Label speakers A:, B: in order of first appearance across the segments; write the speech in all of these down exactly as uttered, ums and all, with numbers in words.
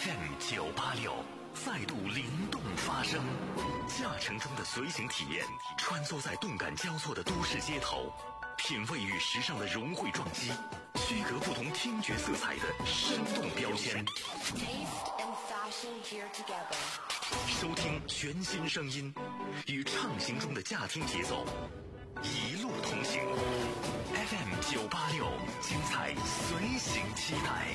A: F M 九八六再度灵动发声，驾乘中的随行体验，穿梭在动感交错的都市街头，品味与时尚的融汇撞击，区隔不同听觉色彩的生动标签。收听全新声音，与畅行中的驾听节奏，一路同行。F M 九八六，精彩随行期待。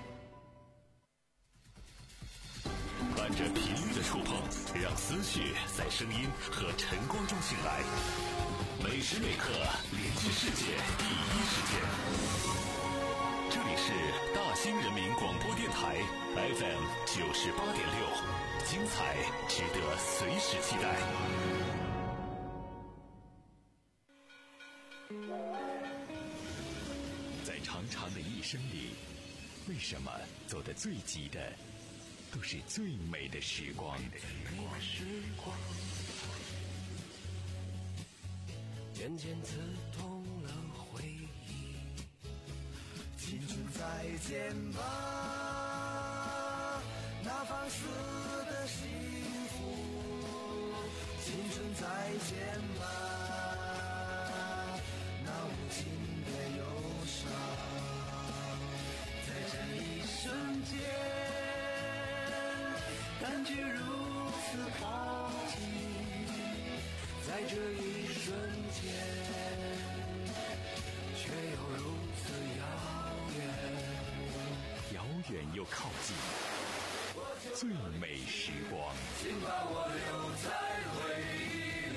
A: 伴着频率的触碰，让思绪在声音和晨光中醒来。每时每刻联系世界第一时间。这里是大兴人民广播电台 F M 九十八点六，精彩值得随时期待。在长长的一生里，为什么走得最急的都是最美的时光？
B: 渐渐刺痛了回忆，青春再见吧，那放肆的幸福，青春再见吧，那无尽的忧伤，在这一瞬间感觉如此靠近，在这一瞬间却又如此遥远，
A: 遥远又靠近，最美时光，
B: 请把我留在回忆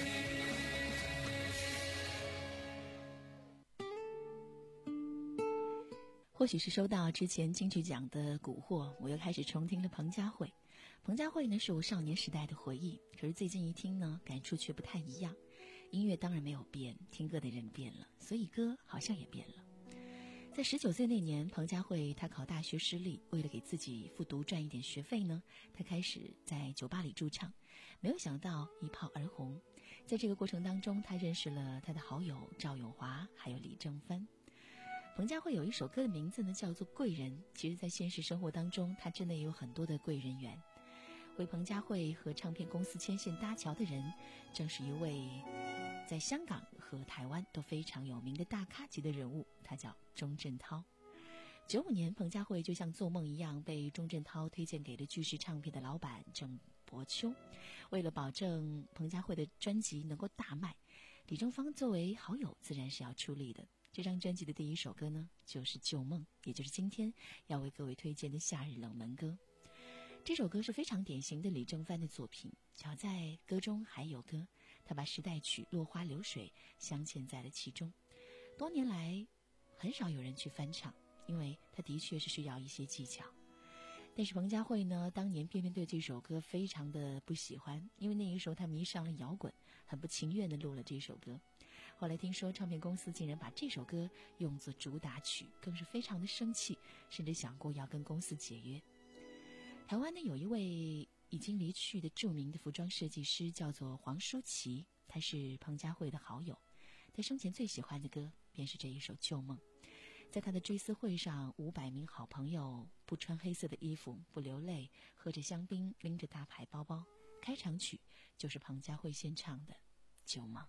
C: 里。或许是收到之前金曲奖的蛊惑，我又开始重听了彭佳慧。彭佳慧呢，是我少年时代的回忆，可是最近一听呢，感触却不太一样。音乐当然没有变，听歌的人变了，所以歌好像也变了。在十九岁那年，彭佳慧她考大学失利，为了给自己复读赚一点学费呢，她开始在酒吧里驻唱，没有想到一炮而红。在这个过程当中，她认识了她的好友赵咏华，还有李正帆。彭佳慧有一首歌的名字呢，叫做《贵人》。其实在现实生活当中，她真的也有很多的贵人缘。为彭佳慧和唱片公司牵线搭桥的人，正是一位在香港和台湾都非常有名的大咖级的人物，他叫钟镇涛。九五年，彭佳慧就像做梦一样被钟镇涛推荐给了巨石唱片的老板郑伯秋。为了保证彭佳慧的专辑能够大卖，李正芳作为好友自然是要出力的。这张专辑的第一首歌呢，就是《旧梦》，也就是今天要为各位推荐的夏日冷门歌。这首歌是非常典型的李正帆的作品，巧在歌中还有歌，他把时代曲《落花流水》镶嵌在了其中。多年来很少有人去翻唱，因为他的确是需要一些技巧。但是彭佳慧呢，当年偏偏对这首歌非常的不喜欢，因为那个时候他迷上了摇滚，很不情愿地录了这首歌。后来听说唱片公司竟然把这首歌用作主打曲，更是非常的生气，甚至想过要跟公司解约。台湾呢，有一位已经离去的著名的服装设计师，叫做黄舒淇，他是彭佳慧的好友。他生前最喜欢的歌便是这一首《旧梦》。在他的追思会上，五百名好朋友不穿黑色的衣服，不流泪，喝着香槟，拎着大牌包包。开场曲就是彭佳慧先唱的《旧梦》。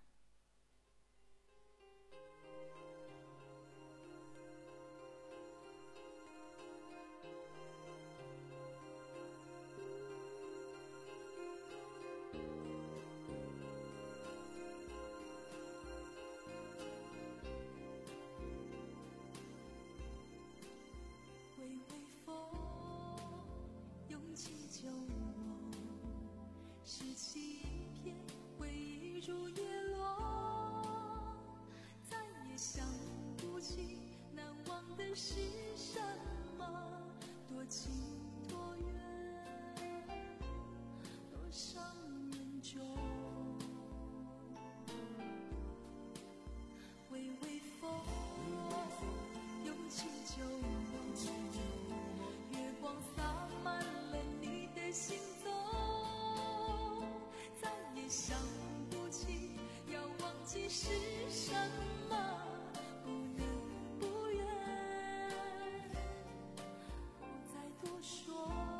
D: 是什么？不能不愿，不再多说。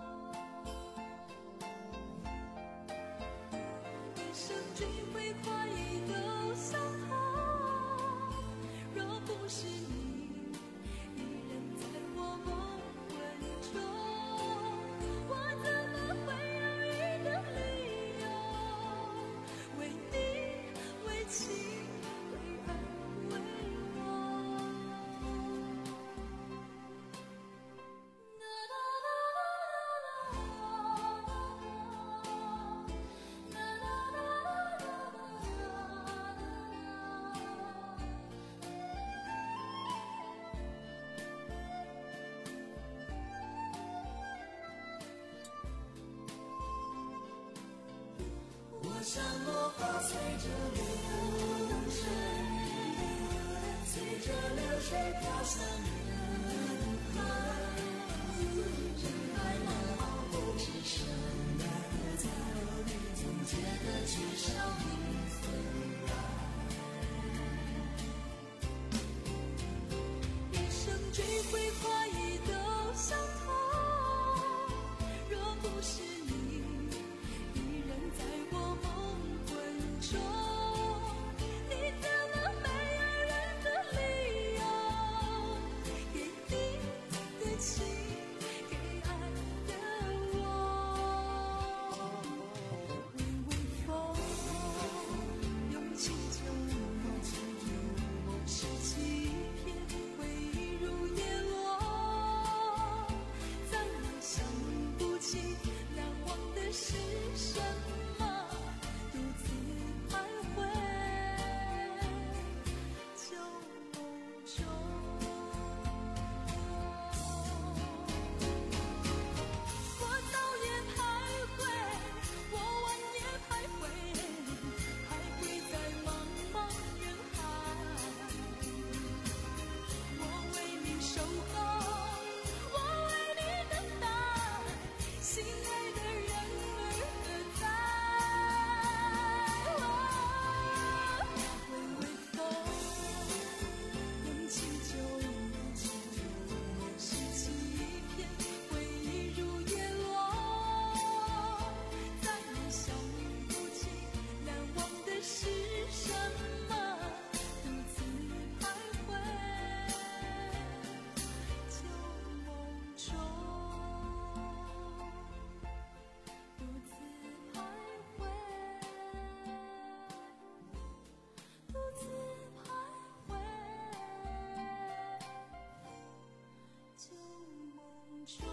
D: 像落花随着流水，随着流水飘向人海，人海茫茫不知什么在，总觉得缺少一份爱，一生追悔花意都相同，若不是你依然在我梦魂中，你怎么没有人的理由给你的情，给爱的我？微微风，用清酒拾起一片回忆如叶落，再也想不起难忘的是什么，独自徘徊旧梦中。我早也徘徊，我晚也徘徊，徘徊在茫茫人海。我为你守候，我为你等待，心爱的人儿何在？微微风，用清酒拾起一片回忆如叶落，再也想不起难忘的是什么，独自徘徊旧梦中，独自徘徊，独自徘徊旧梦中。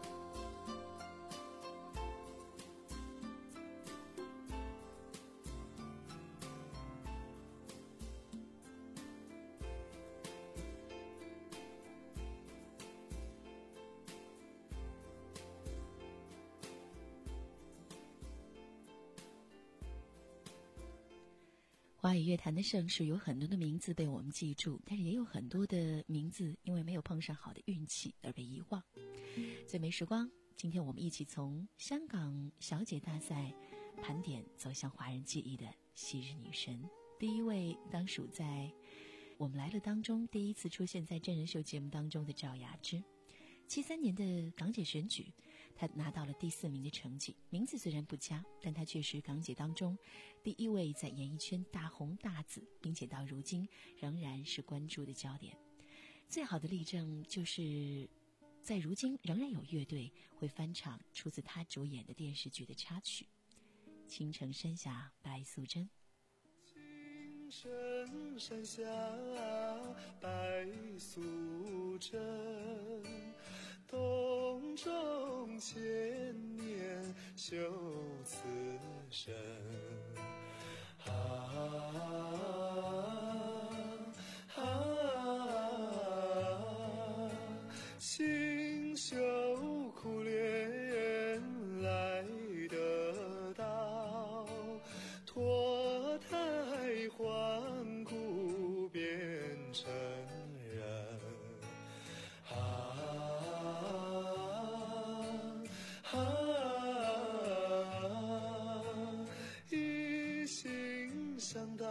C: 华语乐坛的盛世，有很多的名字被我们记住，但是也有很多的名字因为没有碰上好的运气而被遗忘。最美时光，今天我们一起从香港小姐大赛盘点走向华人记忆的昔日女神。第一位当属在我们来了当中第一次出现在真人秀节目当中的赵雅芝。七三年的港姐选举，她拿到了第四名的成绩，名字虽然不佳，但她却是港姐当中第一位在演艺圈大红大紫，并且到如今仍然是关注的焦点。最好的例证就是在如今仍然有乐队会翻唱出自她主演的电视剧的插曲《青城山下白素贞》。
E: 青城山下白素贞，洞中千年修此身。啊啊，清秀苦练来得到，脱胎换骨变成人。啊啊，一心向道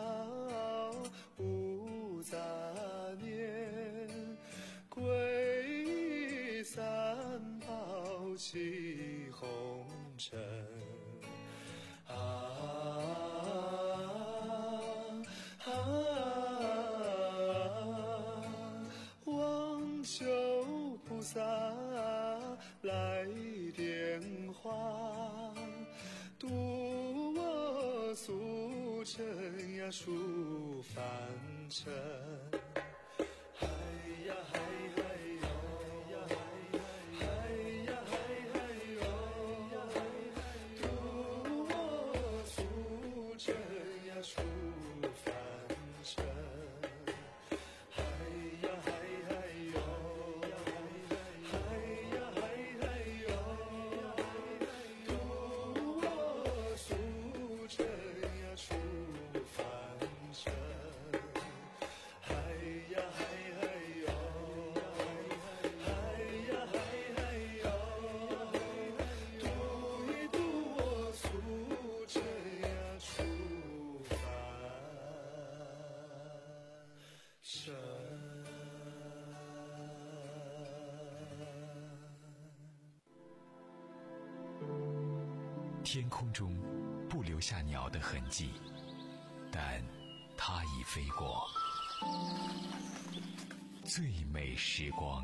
E: 无杂念，皈依三宝起红尘。啊啊，望求菩萨来点化，渡我俗尘呀出凡尘。嗨呀嗨嗨哟呀嗨嗨呀嗨嗨哟呀嗨嗨，渡我俗尘呀出凡尘。嗨呀嗨嗨哟呀嗨呀嗨嗨哟，渡我俗尘
F: 天空中不留下鸟的痕迹，但它已飞过。最美时光。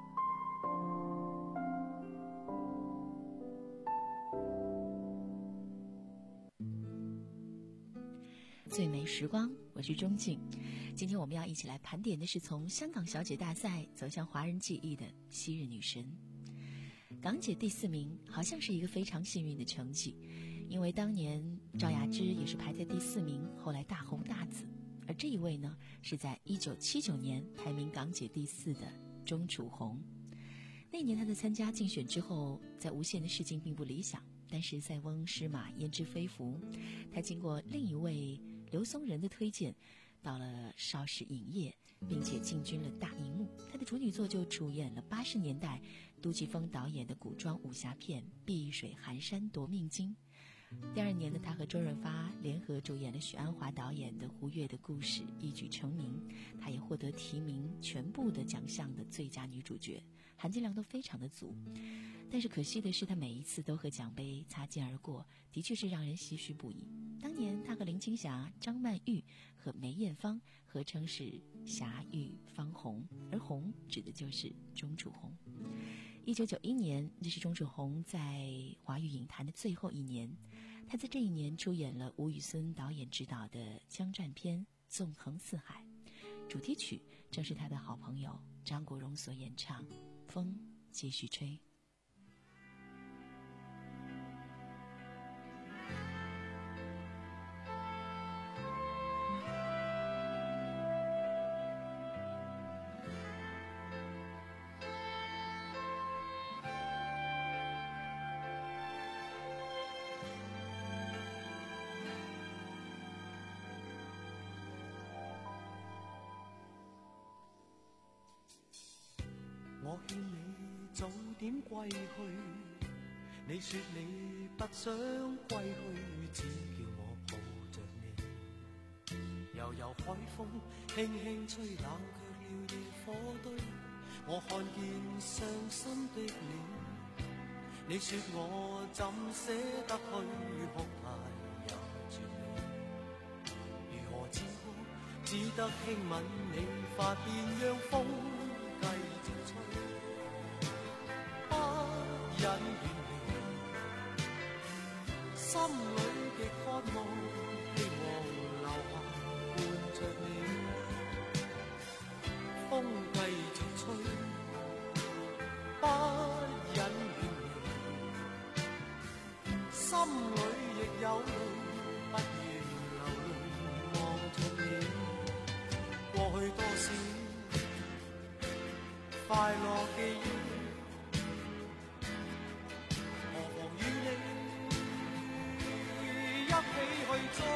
C: 最美时光，我是钟静。今天我们要一起来盘点的是从香港小姐大赛走向华人记忆的昔日女神。港姐第四名好像是一个非常幸运的成绩，因为当年赵雅芝也是排在第四名，后来大红大紫。而这一位呢，是在一九七九年排名港姐第四的钟楚红。那年她在参加竞选之后，在无线的试镜并不理想，但是塞翁失马焉知非福，她经过另一位刘松仁的推荐，到了邵氏影业，并且进军了大荧幕。她的处女作就主演了八十年代杜琪峰导演的古装武侠片《碧水寒山夺命金》。第二年呢，她和周润发联合主演了许鞍华导演的《胡月的故事》，一举成名。她也获得提名全部的奖项的最佳女主角，含金量都非常的足。但是可惜的是，她每一次都和奖杯擦肩而过，的确是让人唏嘘不已。当年她和林青霞、张曼玉和梅艳芳合称是霞玉芳红，而红指的就是钟楚红。一九九一年，这是钟楚红在华语影坛的最后一年。她在这一年出演了吴宇森导演执导的枪战片《纵横四海》，主题曲正是她的好朋友张国荣所演唱《风继续吹》。
B: 我勸你早點歸去，你說你不想歸去，只叫我抱着你。悠悠海風輕輕吹，冷卻了野火堆。我看見傷心的你，你說我怎捨得去，哭態也絕美。如何止哭，只得輕吻你髮邊，讓風繼續吹，不忍遠離，心裏極渴望，希望留下伴着你。風繼續吹，不忍遠離，心裏亦有淚，不願流淚望着你。過去多少快樂記憶，何妨與你一起去追，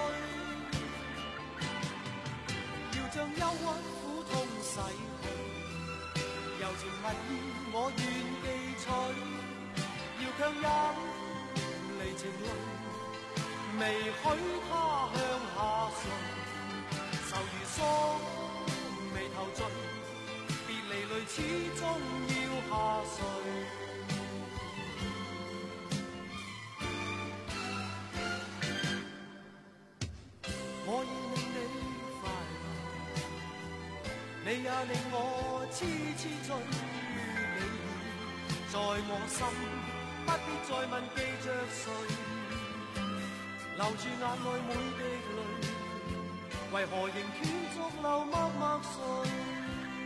B: 要將憂鬱苦痛洗去，柔情蜜意我願記取，要強忍離情淚，未許他向下垂，愁如鎖眉頭聚，離淚始終要下垂。我要令你快樂，你也令我痴痴醉。你在我心，不必再問記着誰，留住眼內每滴淚，為何仍斷續流默默垂。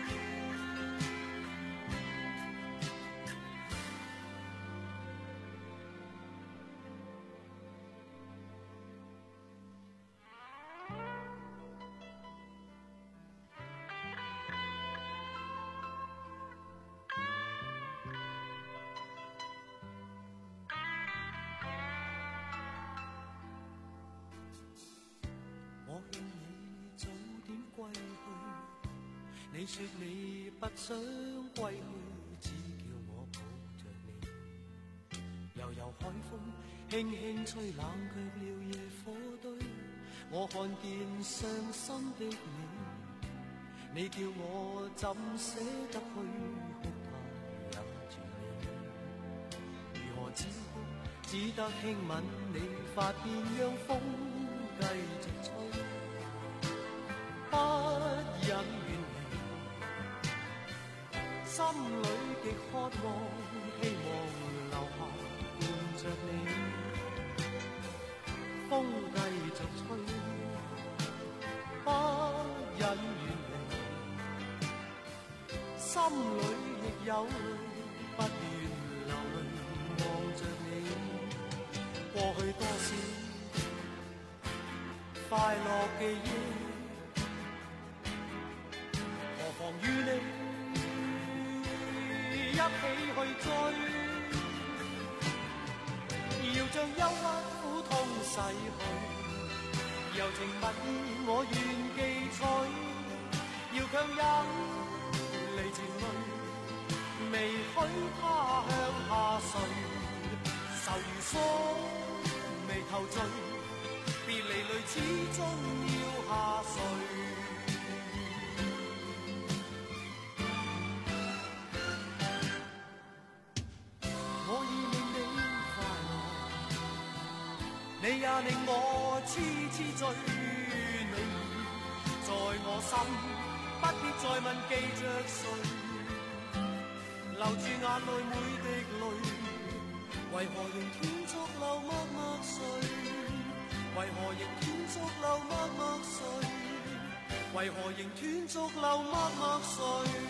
B: 我勸你早點歸去，你說你不想歸去，只叫我抱着你。悠悠海風輕輕吹，冷卻了野火堆。我看見傷心的你，你叫我怎捨得去，哭態也絕美。如何止哭， 只得輕吻你髮邊，讓風繼續吹，不忍遠離，心裏極渴望，希望留下伴着你，風繼續吹，不忍遠離，心裏亦有淚，不願流淚望着你。過去多少快樂記憶，何妨與你一起去追，要將憂鬱苦痛逝去，柔情蜜意我願記取，要強忍離情淚，未許他向下垂，愁如鎖眉頭聚，別離淚始終要下垂。我已令你快樂，你也令我痴痴醉，你已在我心，不必再問記着誰，留住眼內每滴淚，為何仍斷續流默默睡？為何仍斷續流默默睡？為何仍斷續流默默睡？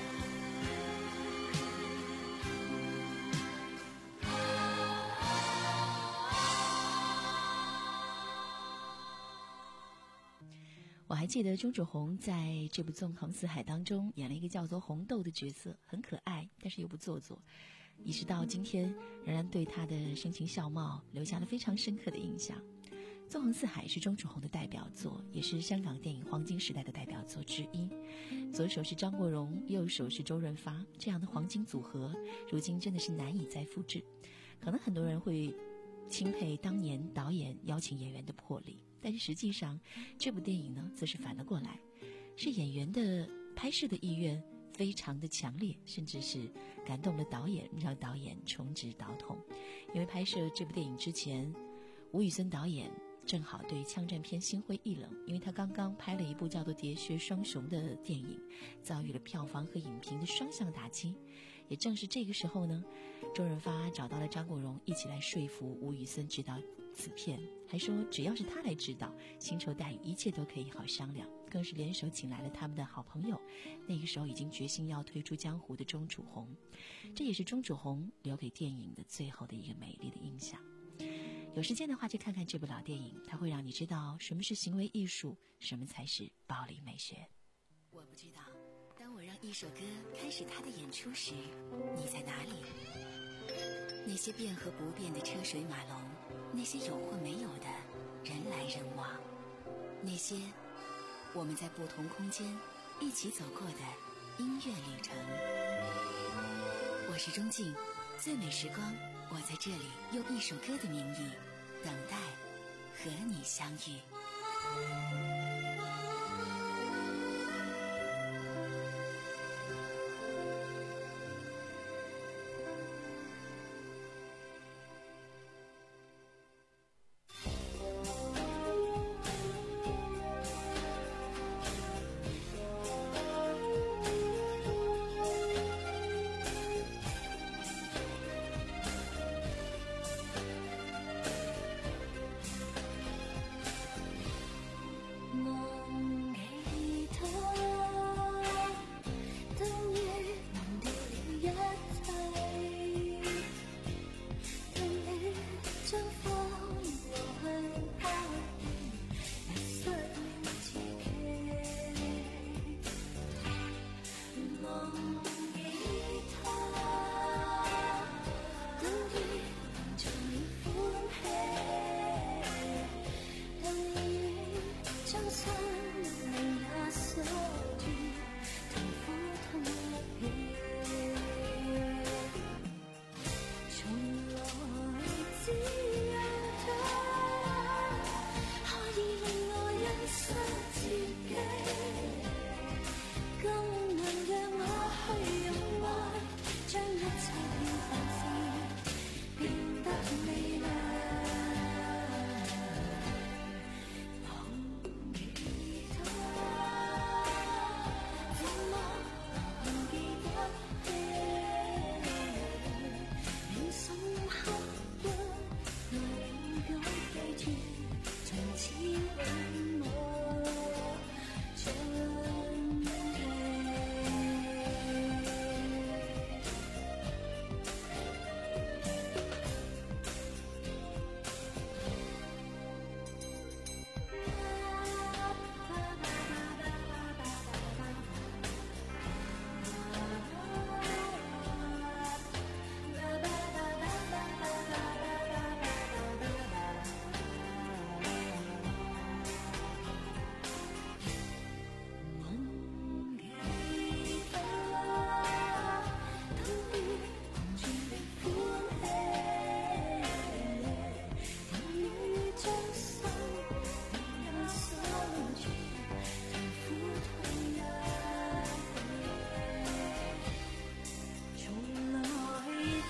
C: 我还记得钟楚红在这部《纵横四海》当中演了一个叫做红豆的角色，很可爱，但是又不做作，一直到今天仍然对她的深情笑貌留下了非常深刻的印象。《纵横四海》是钟楚红的代表作，也是香港电影黄金时代的代表作之一。左手是张国荣，右手是周润发，这样的黄金组合如今真的是难以再复制。可能很多人会钦佩当年导演邀请演员的魄力，但是实际上这部电影呢则是反了过来，是演员的拍摄的意愿非常的强烈，甚至是感动了导演，让导演重执导筒。因为拍摄这部电影之前，吴宇森导演正好对枪战片心灰意冷，因为他刚刚拍了一部叫做《喋血双雄》的电影，遭遇了票房和影评的双向打击。也正是这个时候呢，周润发找到了张国荣，一起来说服吴宇森执导此片，还说只要是他来指导，薪酬待遇一切都可以好商量，更是联手请来了他们的好朋友，那个时候已经决心要退出江湖的钟楚红。这也是钟楚红留给电影的最后的一个美丽的印象。有时间的话去看看这部老电影，它会让你知道什么是行为艺术，什么才是暴力美学。我不知道，当我让一首歌开始它的演出时，你在哪里？那些变和不变的车水马龙，那些有或没有的人来人往，那些我们在不同空间一起走过的音乐旅程。我是钟静，最美时光，我在这里用一首歌的名义等待和你相遇。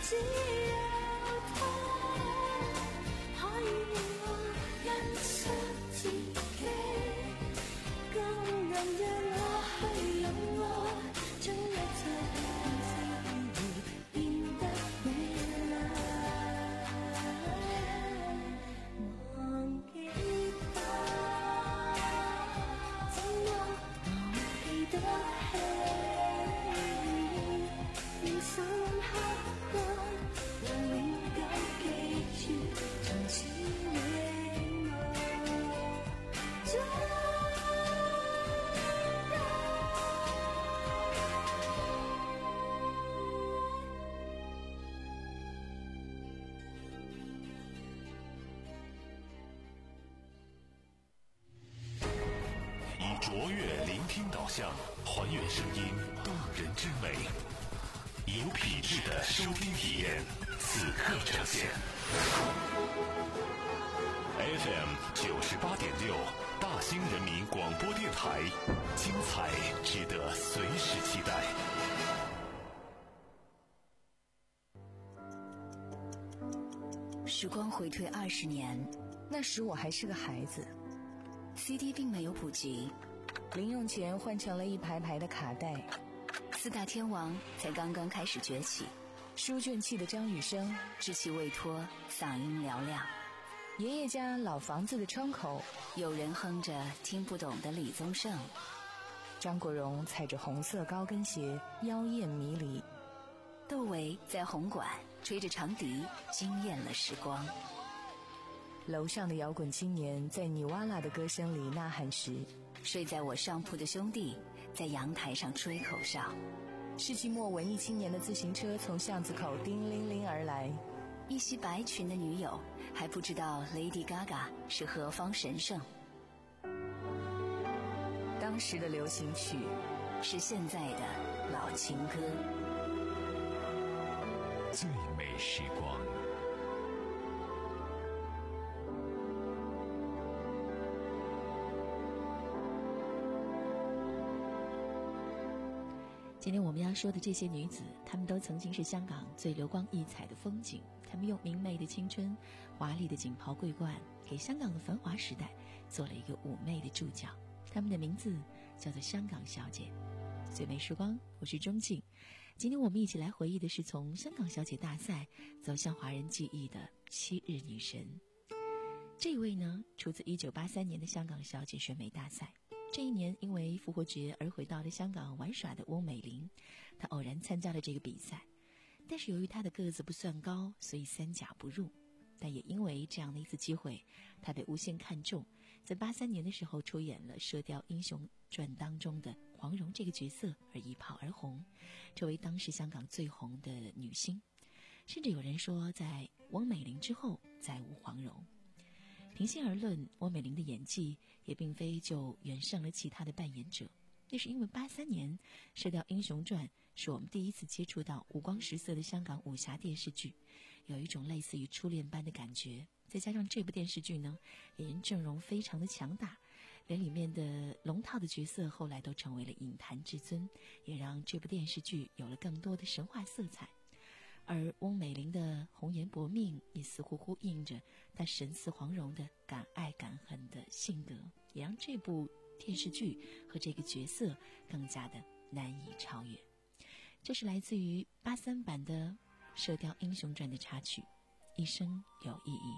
D: 只有他可以令我欣賞自己，更能讓我去擁愛，將一切變成機會，變得美麗。忘記他，怎麼我記得起？用深刻的永久記住，從此永無終點。
A: 以卓越聆听导向，还原声音动人之美，有品质的收听体验，此刻呈现。F M 九十八点六，大兴人民广播电台，精彩值得随时期待。
G: 时光回退二十年，那时我还是个孩子。C D 并没有普及，零用钱换成了一排排的卡带。四大天王才刚刚开始崛起，书卷气的张雨生稚气未脱，嗓音嘹亮。爷爷家老房子的窗口，有人哼着听不懂的李宗盛。张国荣踩着红色高跟鞋，妖艳迷离。窦唯在红馆吹着长笛，惊艳了时光。楼上的摇滚青年在尼瓦拉的歌声里呐喊时，睡在我上铺的兄弟在阳台上吹口哨。世纪末文艺青年的自行车从巷子口叮铃铃而来，一袭白裙的女友还不知道 Lady Gaga 是何方神圣。当时的流行曲是现在的老情歌。
F: 最美时光。
C: 今天我们要说的这些女子，她们都曾经是香港最流光溢彩的风景。她们用明媚的青春、华丽的锦袍桂冠，给香港的繁华时代做了一个妩媚的注脚。她们的名字叫做香港小姐。最美时光，我是钟静。今天我们一起来回忆的是从香港小姐大赛走向华人记忆的昔日女神。这一位呢，出自一九八三年的香港小姐选美大赛。这一年因为复活节而回到了香港玩耍的翁美玲，她偶然参加了这个比赛，但是由于她的个子不算高，所以三甲不入。但也因为这样的一次机会，她被无限看中，在八三年的时候出演了《射雕英雄传》当中的黄蓉这个角色而一炮而红，成为当时香港最红的女星。甚至有人说，在翁美玲之后再无黄蓉。平心而论，翁美玲的演技也并非就远胜了其他的扮演者，那是因为八三年《射雕英雄传》是我们第一次接触到五光十色的香港武侠电视剧，有一种类似于初恋般的感觉。再加上这部电视剧呢，演员阵容非常的强大，连里面的龙套的角色后来都成为了影坛至尊，也让这部电视剧有了更多的神话色彩。而翁美玲的红颜薄命也似乎呼应着她神似黄蓉的敢爱敢恨的性格，也让这部电视剧和这个角色更加的难以超越。这是来自于八三版的《射雕英雄传》的插曲，一生有意义。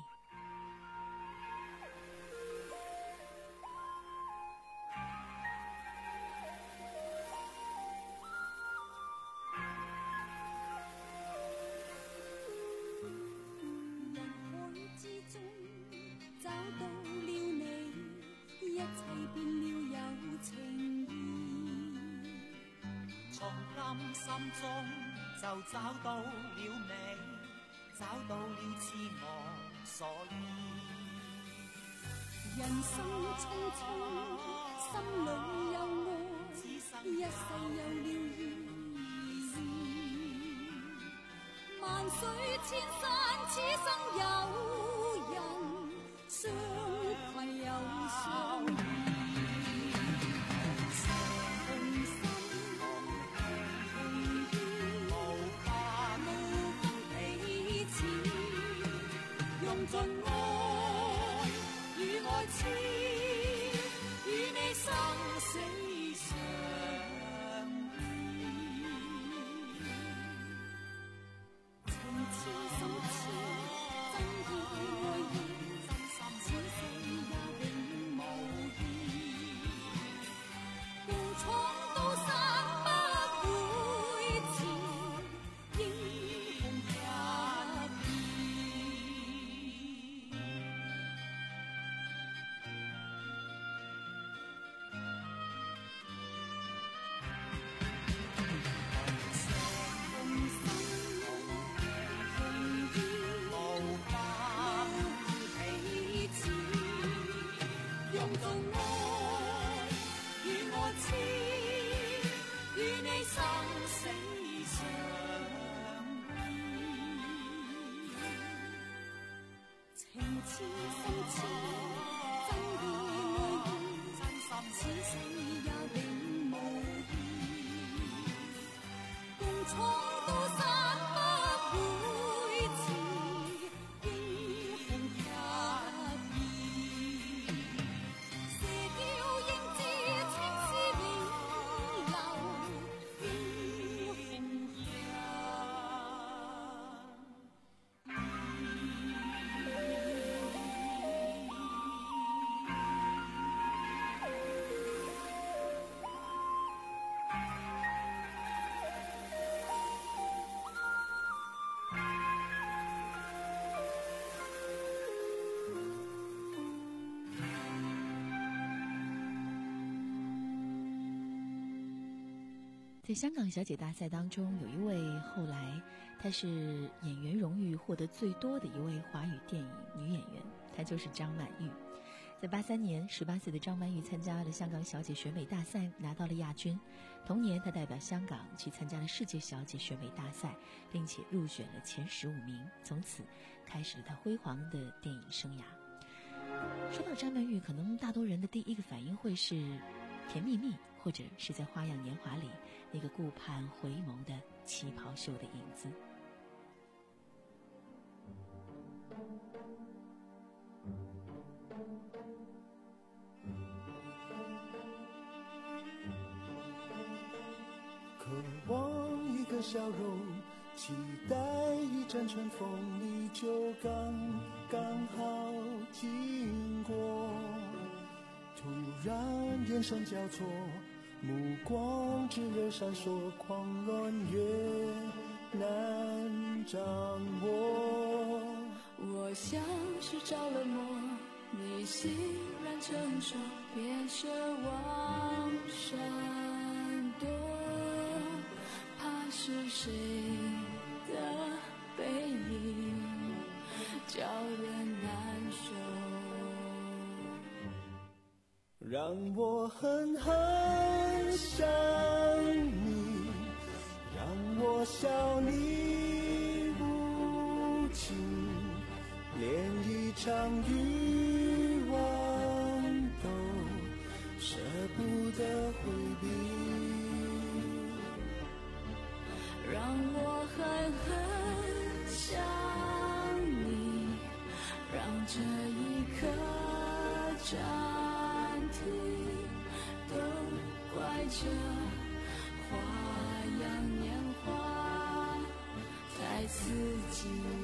B: 心中就找到了美，找到了自我所依。
D: 人生匆匆，心裏有愛，一世有了意義。萬水千山，此生有人相攜又相依。
B: 無法無分
D: 痴心痴，真意愛意，此世也永無異。共闖刀山不會遲，英雄合意。射雕英姿，青絲永留，英雄像。
C: 在香港小姐大赛当中，有一位后来她是演员荣誉获得最多的一位华语电影女演员，她就是张曼玉。在八三年，十八岁的张曼玉参加了香港小姐选美大赛，拿到了亚军。同年，她代表香港去参加了世界小姐选美大赛，并且入选了前十五名，从此开始了她辉煌的电影生涯。说到张曼玉，可能大多人的第一个反应会是《甜蜜蜜》，或者是在《花样年华》里那个顾盼回眸的旗袍袖的影子。
E: 渴望一个笑容，期待一阵春风，你就刚刚好经过。突然眼神交错，目光炙热闪烁，狂乱越难掌握。
D: 我像是着了魔，你欣然承受，别奢望闪躲，怕是谁的背影叫人难受。
E: 让我狠狠想你，让我笑你无情，连一场欲望都舍不得回避。
D: 让我狠狠想你，让这一刻暂停，都怪这花样年华太刺激。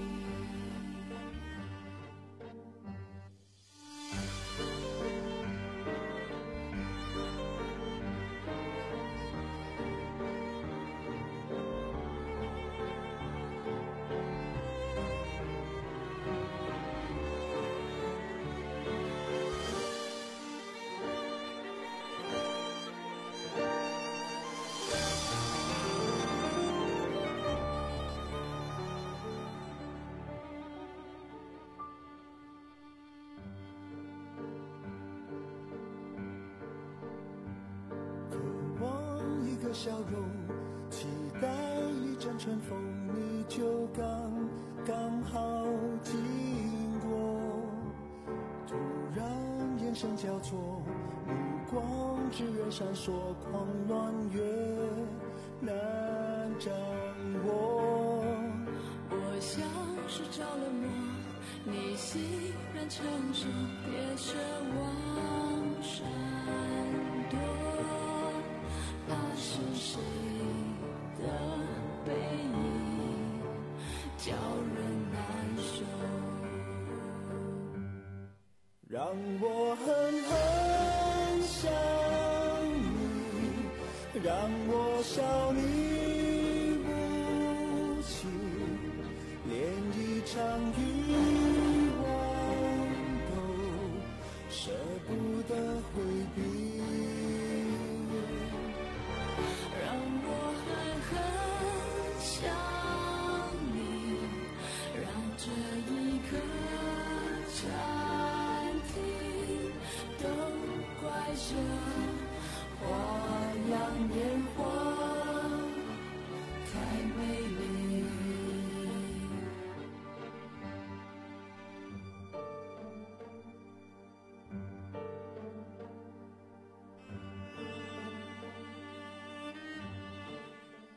E: 笑容，期待一阵春风，你就刚刚好经过。突然眼神交错，目光炙热闪烁，狂乱越难掌握。
D: 我像是着了魔，你欣然承受，别奢望闪躲。怕是谁的背影叫人难受。
E: 让我狠狠想你，让我笑你无情，连一场欲望都舍不得回避。
D: 这一刻暂停，都怪这花样年华太美丽。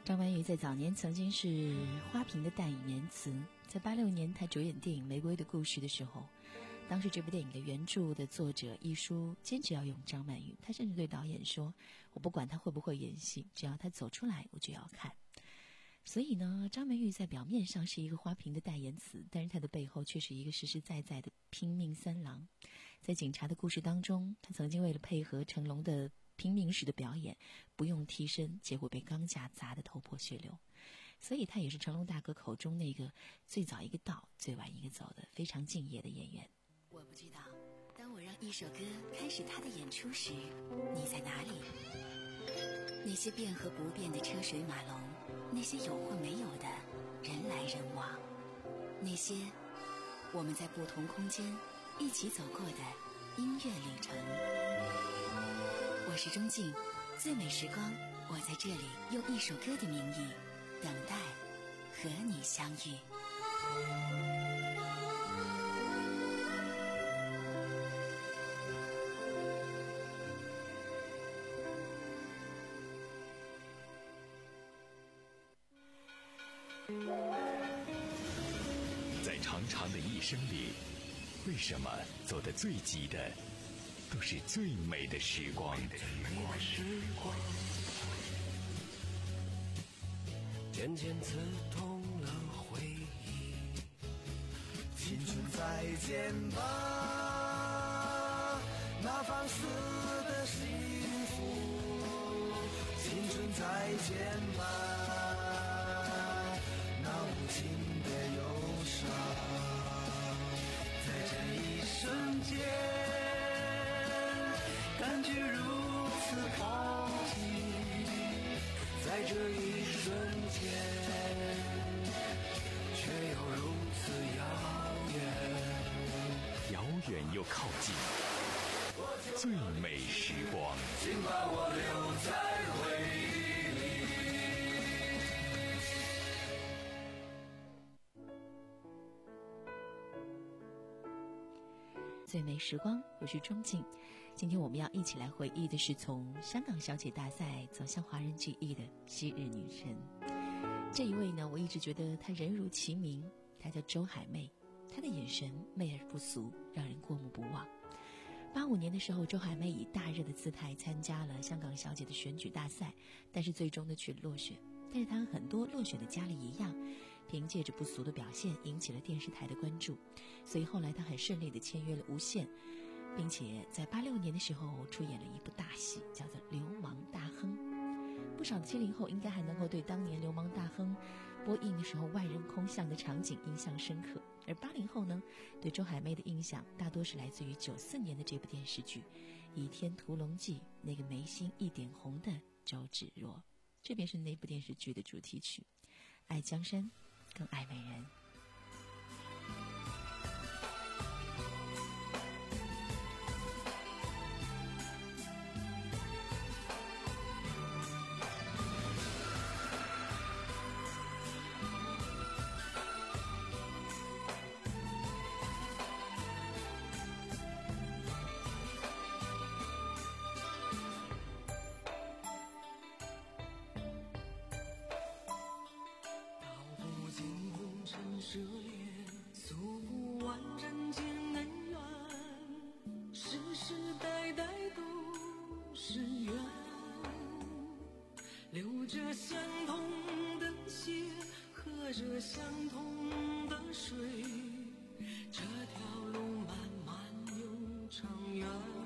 C: 张曼玉在早年曾经是花瓶的代言词，在八六年她主演电影《玫瑰的故事》的时候，当时这部电影的原著的作者一书坚持要用张曼玉，他甚至对导演说，我不管他会不会演戏，只要他走出来我就要看。所以呢，张曼玉在表面上是一个花瓶的代言词，但是她的背后却是一个实实在在的拼命三郎。在警察的故事当中，她曾经为了配合成龙的平民时的表演，不用替身，结果被钢架砸得头破血流。所以她也是成龙大哥口中那个最早一个到，最晚一个走的非常敬业的演员。
G: 我不知道，当我让一首歌开始它的演出时，你在哪里？那些变和不变的车水马龙，那些有或没有的人来人往，那些我们在不同空间一起走过的音乐旅程。我是钟静，最美时光，我在这里用一首歌的名义等待和你相遇。
F: 在长长的一生里，为什么走得最急的都是最美的时光？
B: 渐渐刺痛了回忆，青春再见吧，那放肆的幸福，青春再见吧，那无情的忧伤，在这一瞬间感觉如此靠近，在这一瞬间却又如此遥远，
F: 遥远又靠近，最美时光。
B: 请把我留在回忆
C: 里。最美时光，我是钟静。今天我们要一起来回忆的是从香港小姐大赛走向华人记忆的昔日女神。这一位呢，我一直觉得她人如其名，她叫周海媚。她的眼神媚而不俗，让人过目不忘。八五年的时候，周海媚以大热的姿态参加了香港小姐的选举大赛，但是最终呢却落选。但是她和很多落选的佳丽一样，凭借着不俗的表现引起了电视台的关注，所以后来她很顺利地签约了无线，并且在八六年的时候出演了一部大戏，叫做《流氓大亨》。不少的七零后应该还能够对当年《流氓大亨》播映的时候万人空巷的场景印象深刻，而八零后呢，对周海媚的印象大多是来自于九四年的这部电视剧《倚天屠龙记》，那个眉心一点红的周芷若，这便是那部电视剧的主题曲，爱江山更爱美人。
B: 涉猎诉不完人间恩怨，世世代代都是缘，流着相同的血，喝着相同的水，这条路漫漫又长远。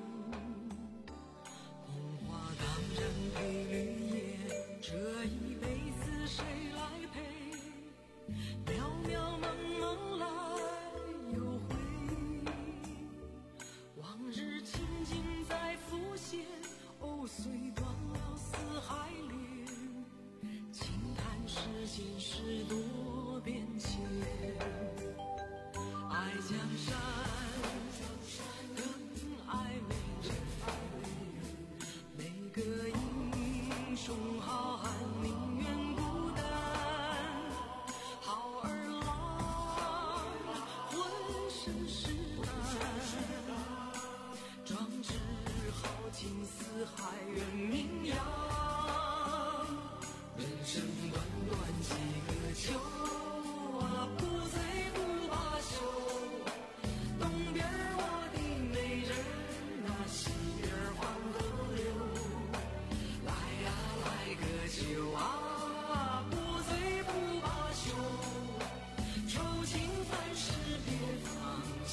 B: 红花当然配绿叶，这一辈子谁来陪？渺渺茫茫来又回，往日情景在浮现，藕虽断了丝还连，轻叹世间事多变迁。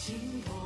B: 心头。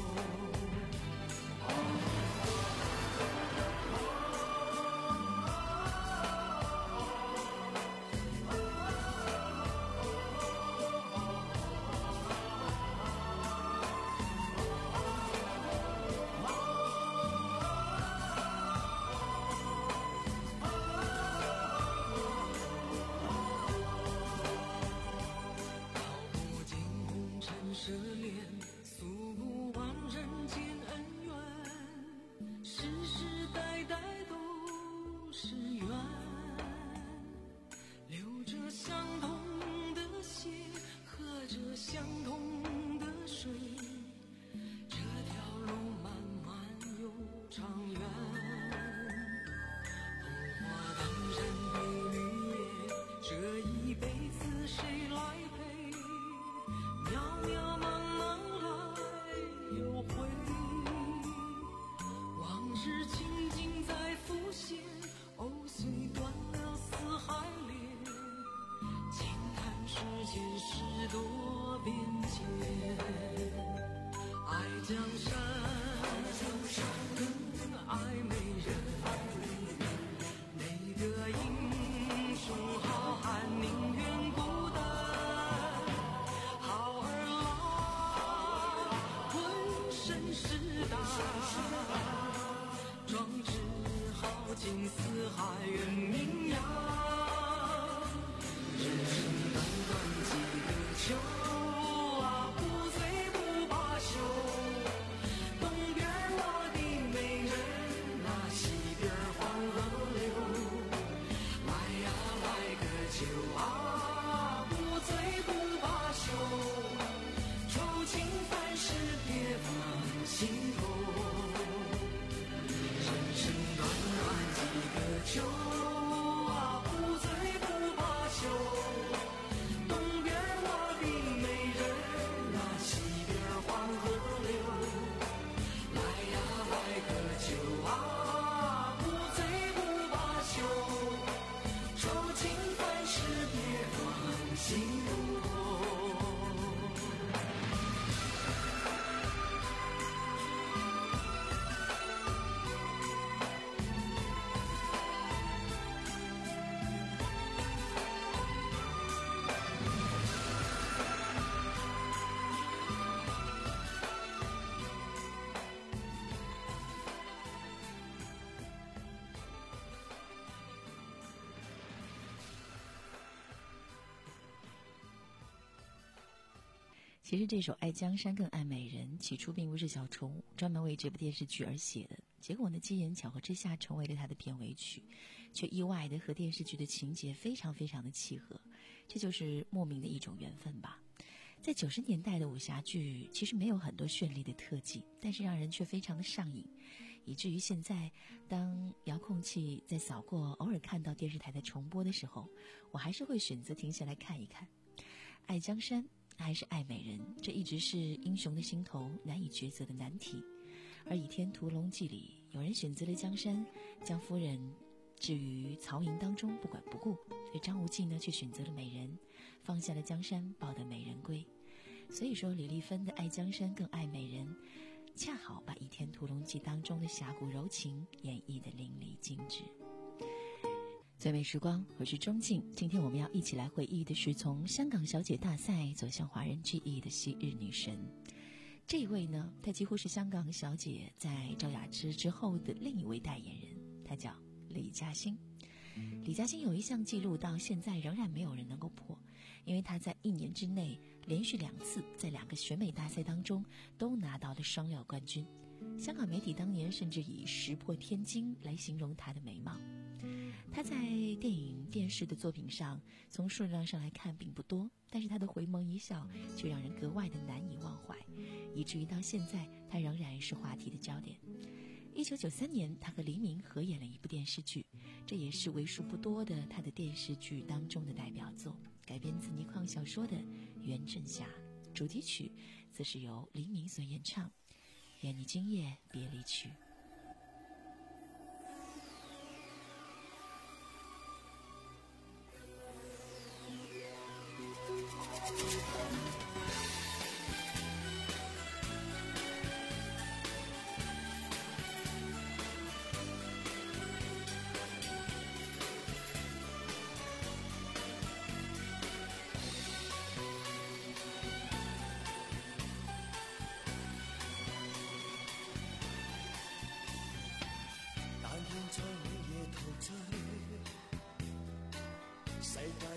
C: 其实这首《爱江山更爱美人》起初并不是小虫专门为这部电视剧而写的，结果呢机缘巧合之下成为了它的片尾曲，却意外的和电视剧的情节非常非常的契合，这就是莫名的一种缘分吧。在九十年代的武侠剧其实没有很多绚丽的特技，但是让人却非常的上瘾，以至于现在当遥控器在扫过偶尔看到电视台的重播的时候，我还是会选择停下来看一看。爱江山还是爱美人，这一直是英雄的心头难以抉择的难题。而《倚天屠龙记》里，有人选择了江山，将夫人置于曹营当中不管不顾，而张无忌呢却选择了美人，放下了江山，抱得美人归。所以说李丽芬的爱江山更爱美人，恰好把《倚天屠龙记》当中的侠骨柔情演绎得淋漓尽致。最美时光，我是钟静。今天我们要一起来回忆的是从香港小姐大赛走向华人之翼的昔日女神。这一位呢，她几乎是香港小姐在赵雅芝之后的另一位代言人，她叫李嘉欣。李嘉欣有一项记录到现在仍然没有人能够破，因为她在一年之内连续两次在两个选美大赛当中都拿到了双料冠军。香港媒体当年甚至以石破天惊来形容她的美貌。她在电影电视的作品上从数量上来看并不多，但是她的回眸一笑却让人格外的难以忘怀，以至于到现在她仍然是话题的焦点。一九九三年，她和黎明合演了一部电视剧，这也是为数不多的她的电视剧当中的代表作，改编自倪匡小说的《袁振霞》，主题曲则是由黎明所演唱，《愿你今夜别离去》。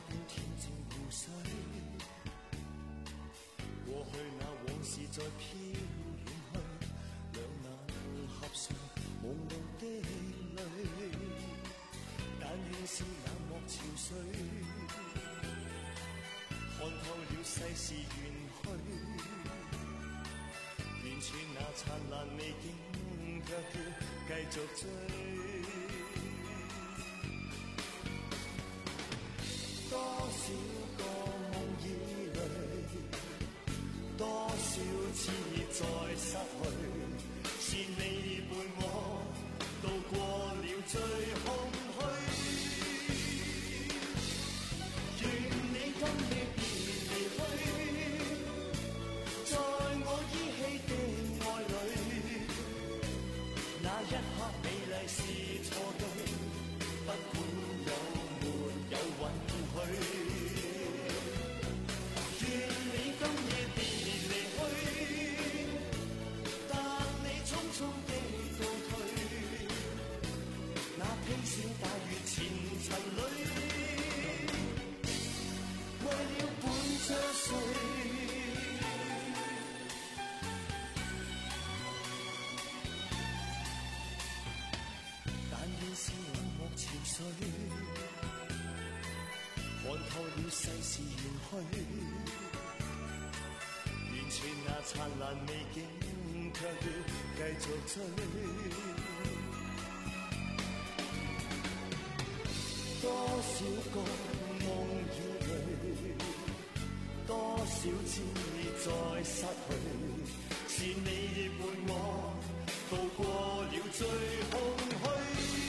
B: 般恬靜湖水，過去那往事再飄遠去，兩眼合上朦朧的淚，但願是冷漠潮水，看透了世事緣去，完全那燦爛美景，卻要繼續追。多少個夢以淚，多少次再失去，是你伴我渡過了最空虛。願你今夜別離去，在我依稀的愛侶，那一刻美麗是錯對，不管有沒有允許。願你今夜別離去，但你匆匆的告退，那披星戴月前塵裏，為了伴着誰？但願是冷漠潮水，看透了世事緣去，完全那燦爛美景，卻要繼續追。多少個夢以淚，多少次再失去，是你伴我渡過了最空虛。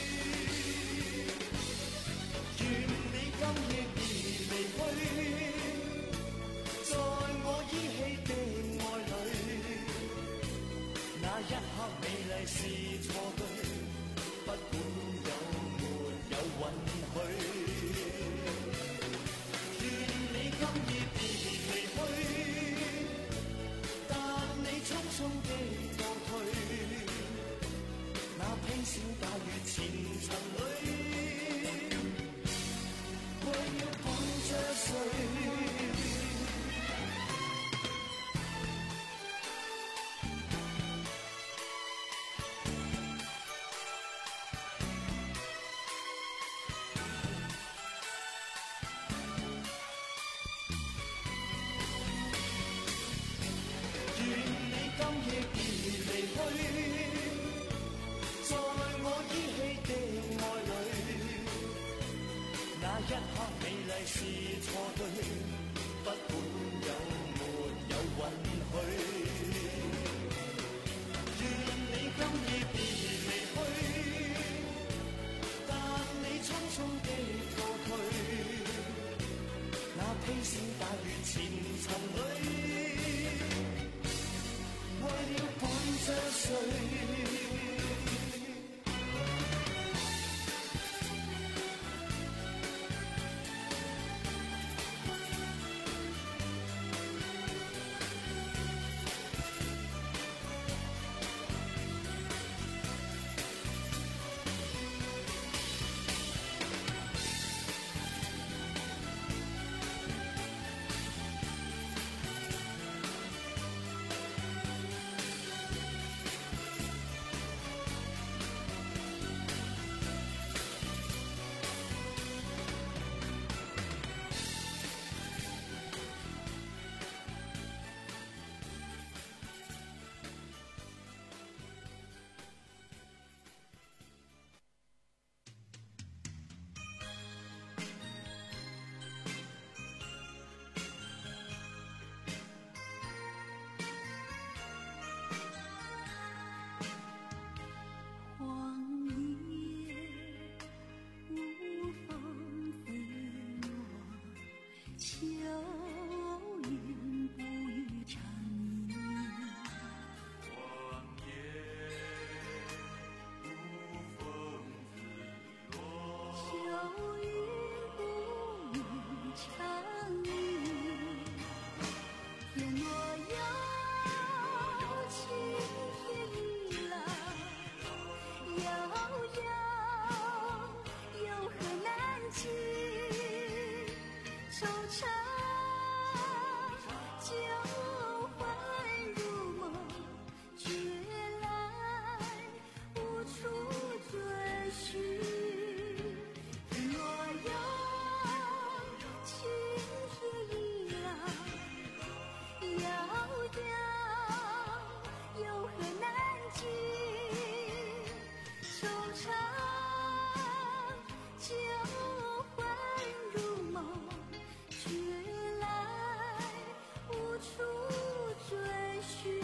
B: 願你今夜別離去，在我依稀的愛侶，那一刻美麗是錯對，不管有沒有允許。願你今夜別離去，但你匆匆的告退，那披星戴月前塵裏，為了伴着誰？一刻美麗是錯對，不管有沒有允許。願你今夜別離去，但你匆匆的告退，那披星戴月前塵裏，為了伴着誰？
D: 追寻。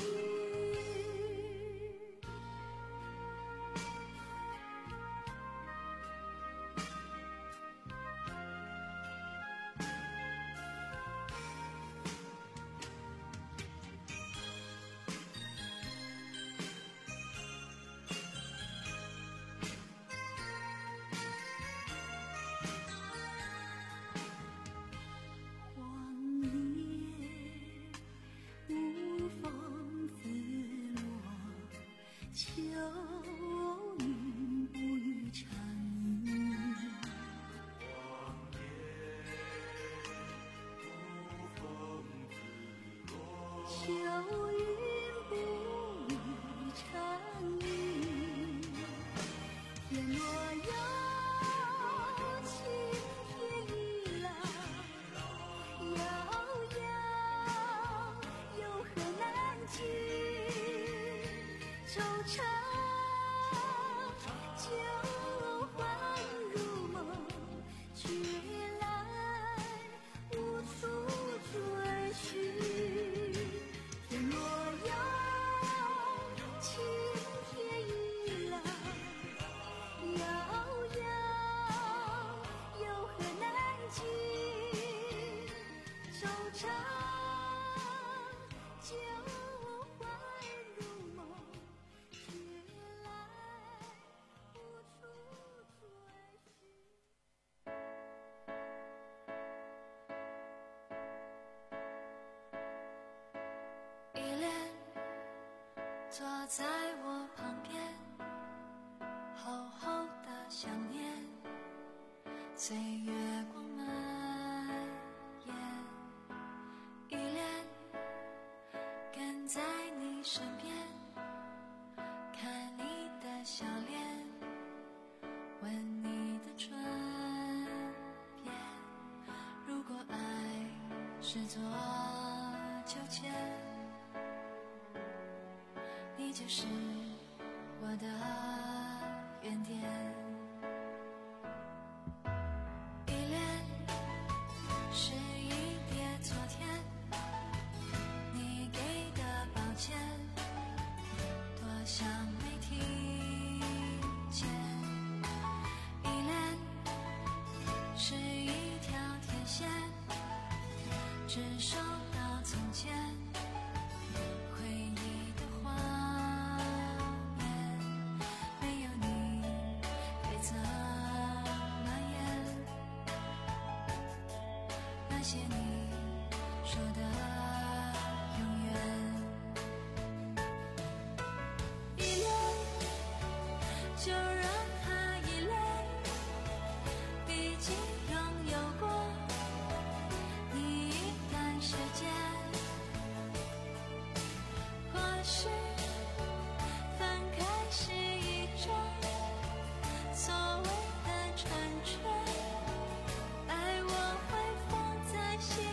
D: 秋云不语长语，天若有情天已老，遥遥有何难尽？惆怅旧欢如梦，却来无处追寻。天若有情天已老，遥遥有何难尽？惆怅旧欢如梦，却来无处追寻。依恋坐在我旁边，厚厚的想念随月光蔓延。依恋跟在你身边，看你的笑脸，闻你的唇边。如果爱是座秋千，你就是我的原点。依恋是一叠昨天你给的抱歉，多想没听见。依恋是一条天线，只收到从前回忆的画面，没有你黑色蔓延，那些你说的永远。依恋就让它依恋，毕竟拥有过你一段时间。或许分开是一种所谓的成全，爱我会放在心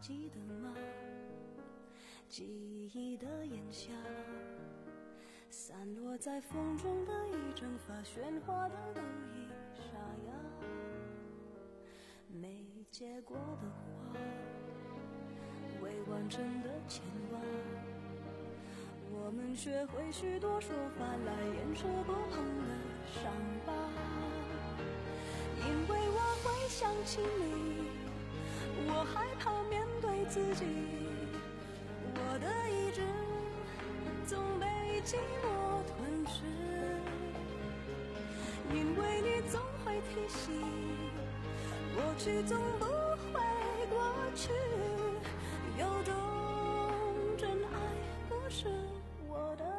D: 记得吗？记忆的炎夏，散落在风中的一整发，喧哗的都已沙哑。没结果的花，未完成的牵挂，我们学会许多说法来掩饰不碰的伤疤。因为我会想起你，我害怕面对自己，我的意志总被寂寞吞噬。因为你总会提醒，过去总不会过去，有种真爱不是我的。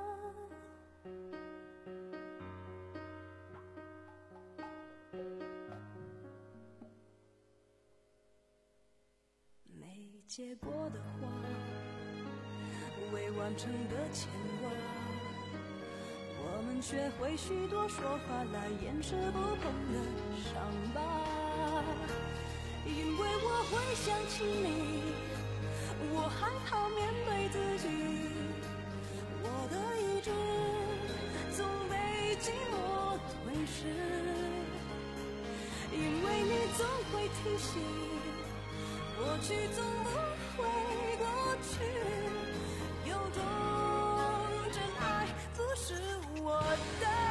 D: 没结果的花，未完成的牵挂，我们学会许多说法来掩饰不碰的伤疤。因为我会想起你，我害怕面对自己，我的意志总被寂寞吞噬。因为你总会提醒，过去总不会过去，有种真爱不是我的。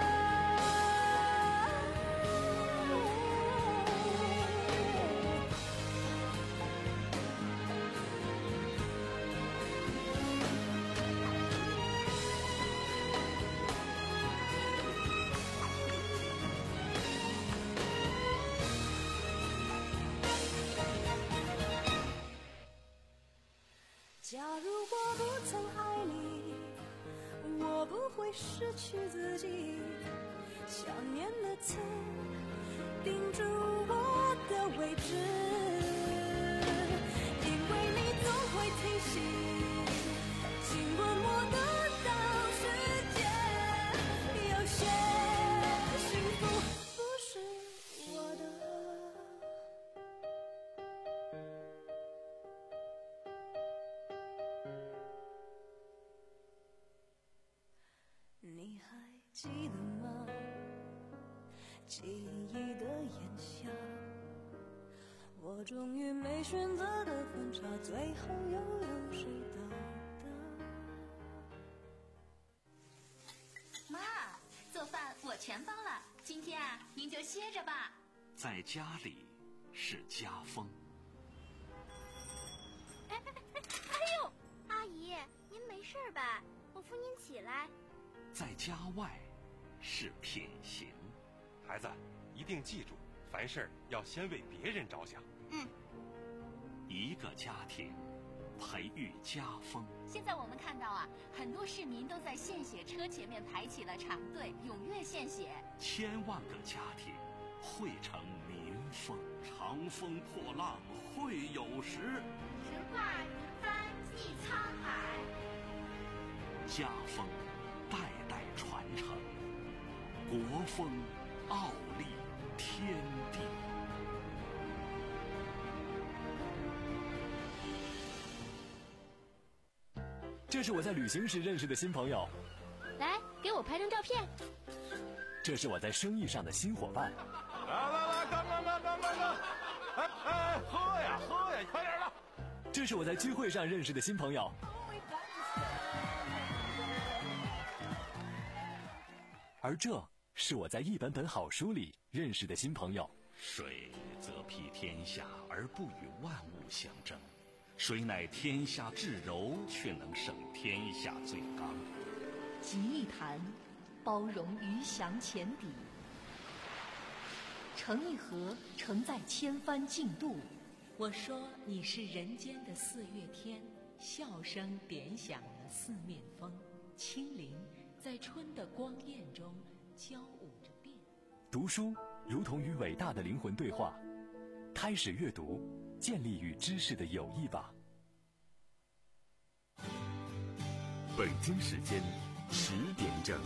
D: 假如我不曾爱你，我不会失去自己，想念的刺钉住我的位置。因为你总会提醒，经过我得到世界，有些幸福不是我的。你还记得吗？记忆的炎夏，我终于没选择的分岔，最后又有谁到达？
H: 妈，做饭我全包了，今天啊，您就歇着吧。
A: 在家里是家风。
I: 哎哎哎哎呦，阿姨，您没事吧？我扶您起来。
A: 在家外是品行。
J: 孩子，一定记住，凡事要先为别人着想。
I: 嗯。
A: 一个家庭培育家风。
H: 现在我们看到啊，很多市民都在献血车前面排起了长队，踊跃献血。
A: 千万个家庭汇成民风。长风破浪会有时，
I: 直挂云帆济沧海。
A: 家风代代传承，国风傲立天地。
F: 这是我在旅行时认识的新朋友，
I: 来，给我拍张照片。
F: 这是我在生意上的新伙伴。
J: 来来来，干干干干干干！哎哎，喝呀喝呀，快点的！
F: 这是我在聚会上认识的新朋友。而这是我在一本本好书里认识的新朋友。
A: 水则披天下而不与万物相争，水乃天下至柔，却能胜天下最刚。
K: 集一坛，包容鱼翔浅底；盛一盒，承载千帆竞渡。
L: 我说你是人间的四月天，笑声点响了四面风，轻灵在春的光艳中交舞着变。
F: 读书如同与伟大的灵魂对话，开始阅读，建立与知识的友谊吧。
M: 北京时间十点整。